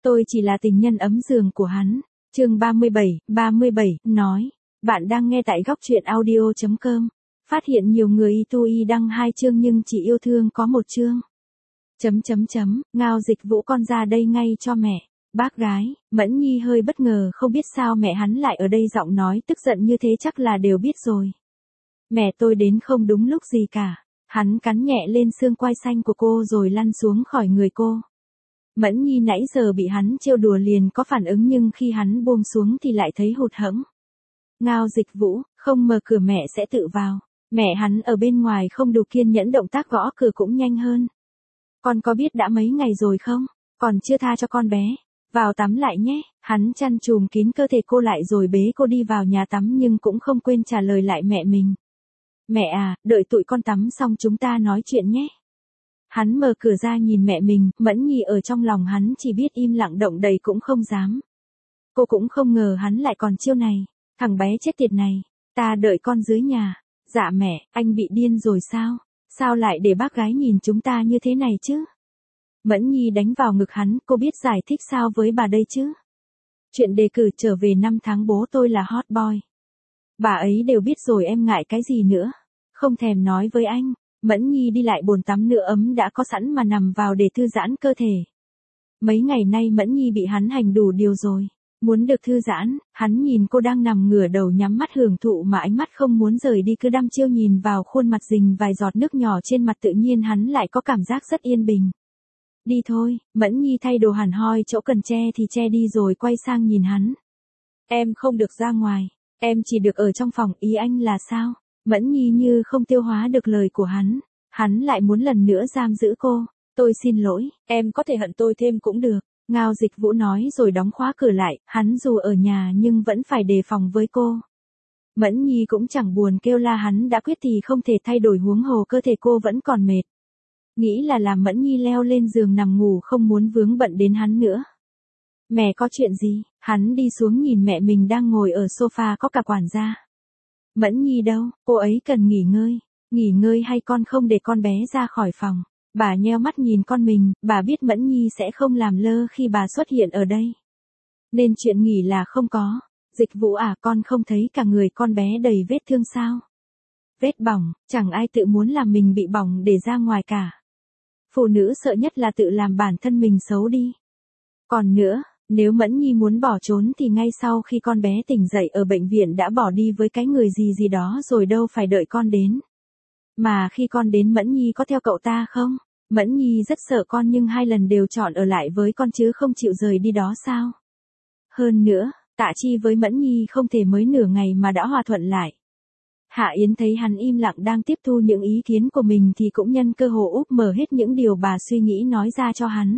Tôi chỉ là tình nhân ấm giường của hắn. Chương 37, nói. Bạn đang nghe tại góc truyện audio.com. Phát hiện nhiều người y đăng 2 chương nhưng chỉ yêu thương có 1 chương. Ngao Dịch Vũ con ra đây ngay cho mẹ. Bác gái, Mẫn Nhi hơi bất ngờ không biết sao mẹ hắn lại ở đây, giọng nói tức giận như thế chắc là đều biết rồi. Mẹ tôi đến không đúng lúc gì cả. Hắn cắn nhẹ lên xương quai xanh của cô rồi lăn xuống khỏi người cô. Mẫn Nhi nãy giờ bị hắn trêu đùa liền có phản ứng nhưng khi hắn buông xuống thì lại thấy hụt hẫng. Ngao Dịch Vũ, không mở cửa mẹ sẽ tự vào. Mẹ hắn ở bên ngoài không đủ kiên nhẫn, động tác gõ cửa cũng nhanh hơn. Con có biết đã mấy ngày rồi không? Còn chưa tha cho con bé. Vào tắm lại nhé. Hắn chăn chùm kín cơ thể cô lại rồi bế cô đi vào nhà tắm nhưng cũng không quên trả lời lại mẹ mình. Mẹ à, đợi tụi con tắm xong chúng ta nói chuyện nhé. Hắn mở cửa ra nhìn mẹ mình, Mẫn Nhi ở trong lòng hắn chỉ biết im lặng động đậy cũng không dám. Cô cũng không ngờ hắn lại còn chiêu này. Thằng bé chết tiệt này, ta đợi con dưới nhà. Dạ mẹ, anh bị điên rồi sao? Sao lại để bác gái nhìn chúng ta như thế này chứ? Mẫn Nhi đánh vào ngực hắn, cô biết giải thích sao với bà đây chứ? Chuyện đề cử trở về 5 tháng bố tôi là hot boy. Bà ấy đều biết rồi, em ngại cái gì nữa? Không thèm nói với anh. Mẫn Nhi đi lại bồn tắm nước ấm đã có sẵn mà nằm vào để thư giãn cơ thể. Mấy ngày nay Mẫn Nhi bị hắn hành đủ điều rồi. Muốn được thư giãn, hắn nhìn cô đang nằm ngửa đầu nhắm mắt hưởng thụ mà ánh mắt không muốn rời đi, cứ đăm chiêu nhìn vào khuôn mặt rình vài giọt nước nhỏ trên mặt, tự nhiên hắn lại có cảm giác rất yên bình. Đi thôi, Mẫn Nhi thay đồ hẳn hoi, chỗ cần che thì che đi rồi quay sang nhìn hắn. Em không được ra ngoài, em chỉ được ở trong phòng, ý anh là sao? Mẫn Nhi như không tiêu hóa được lời của hắn lại muốn lần nữa giam giữ cô. Tôi xin lỗi, em có thể hận tôi thêm cũng được. Ngao Dịch Vũ nói rồi đóng khóa cửa lại, hắn dù ở nhà nhưng vẫn phải đề phòng với cô. Mẫn Nhi cũng chẳng buồn kêu la, hắn đã quyết thì không thể thay đổi, huống hồ cơ thể cô vẫn còn mệt. Nghĩ là làm Mẫn Nhi leo lên giường nằm ngủ, không muốn vướng bận đến hắn nữa. Mẹ có chuyện gì? Hắn đi xuống nhìn mẹ mình đang ngồi ở sofa, có cả quản gia. Mẫn Nhi đâu, cô ấy cần nghỉ ngơi. Nghỉ ngơi hay con không để con bé ra khỏi phòng? Bà nheo mắt nhìn con mình, bà biết Mẫn Nhi sẽ không làm lơ khi bà xuất hiện ở đây. Nên chuyện nghỉ là không có. Dịch Vũ à, con không thấy cả người con bé đầy vết thương sao? Vết bỏng, chẳng ai tự muốn làm mình bị bỏng để ra ngoài cả. Phụ nữ sợ nhất là tự làm bản thân mình xấu đi. Còn nữa, nếu Mẫn Nhi muốn bỏ trốn thì ngay sau khi con bé tỉnh dậy ở bệnh viện đã bỏ đi với cái người gì đó rồi, đâu phải đợi con đến. Mà khi con đến Mẫn Nhi có theo cậu ta không? Mẫn Nhi rất sợ con nhưng 2 lần đều chọn ở lại với con chứ không chịu rời đi đó sao? Hơn nữa, Tạ Chi với Mẫn Nhi không thể mới nửa ngày mà đã hòa thuận lại. Hạ Yến thấy hắn im lặng đang tiếp thu những ý kiến của mình thì cũng nhân cơ hội úp mở hết những điều bà suy nghĩ nói ra cho hắn.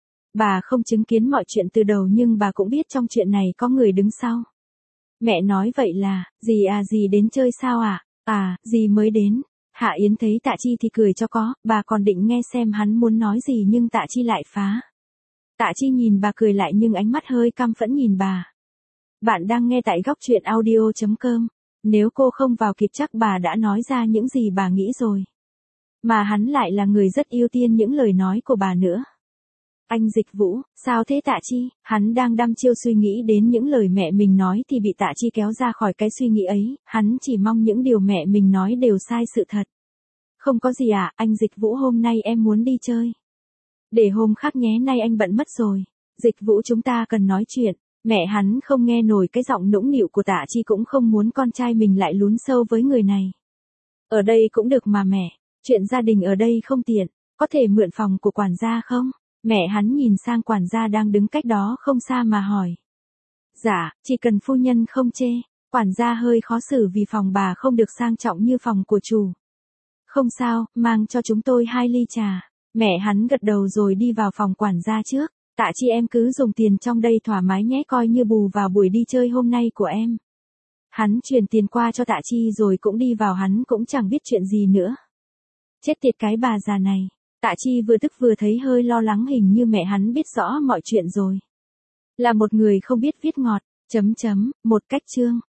Bà không chứng kiến mọi chuyện từ đầu nhưng bà cũng biết trong chuyện này có người đứng sau. Mẹ nói vậy là, dì đến chơi sao ạ? À, dì mới đến. Hạ Yến thấy Tạ Chi thì cười cho có, bà còn định nghe xem hắn muốn nói gì nhưng Tạ Chi lại phá. Tạ Chi nhìn bà cười lại nhưng ánh mắt hơi căm phẫn nhìn bà. Bạn đang nghe tại góc truyện audio.com. Nếu cô không vào kịp chắc bà đã nói ra những gì bà nghĩ rồi. Mà hắn lại là người rất ưu tiên những lời nói của bà nữa. Anh Dịch Vũ, sao thế Tạ Chi? Hắn đang đăm chiêu suy nghĩ đến những lời mẹ mình nói thì bị Tạ Chi kéo ra khỏi cái suy nghĩ ấy, hắn chỉ mong những điều mẹ mình nói đều sai sự thật. Không có gì à, anh Dịch Vũ, hôm nay em muốn đi chơi. Để hôm khác nhé, nay anh bận mất rồi. Dịch Vũ, chúng ta cần nói chuyện. Mẹ hắn không nghe nổi cái giọng nũng nịu của Tạ Chi, cũng không muốn con trai mình lại lún sâu với người này. Ở đây cũng được mà mẹ, chuyện gia đình ở đây không tiện, có thể mượn phòng của quản gia không? Mẹ hắn nhìn sang quản gia đang đứng cách đó không xa mà hỏi. Dạ, chỉ cần phu nhân không chê. Quản gia hơi khó xử vì phòng bà không được sang trọng như phòng của chủ. Không sao, mang cho chúng tôi 2 ly trà. Mẹ hắn gật đầu rồi đi vào phòng quản gia trước. Tạ Chi, em cứ dùng tiền trong đây thoải mái nhé, coi như bù vào buổi đi chơi hôm nay của em. Hắn chuyển tiền qua cho Tạ Chi rồi cũng đi vào, hắn cũng chẳng biết chuyện gì nữa. Chết tiệt cái bà già này. Tạ Chi vừa tức vừa thấy hơi lo lắng, hình như mẹ hắn biết rõ mọi chuyện rồi. Là một người không biết viết ngọt, một cách chương.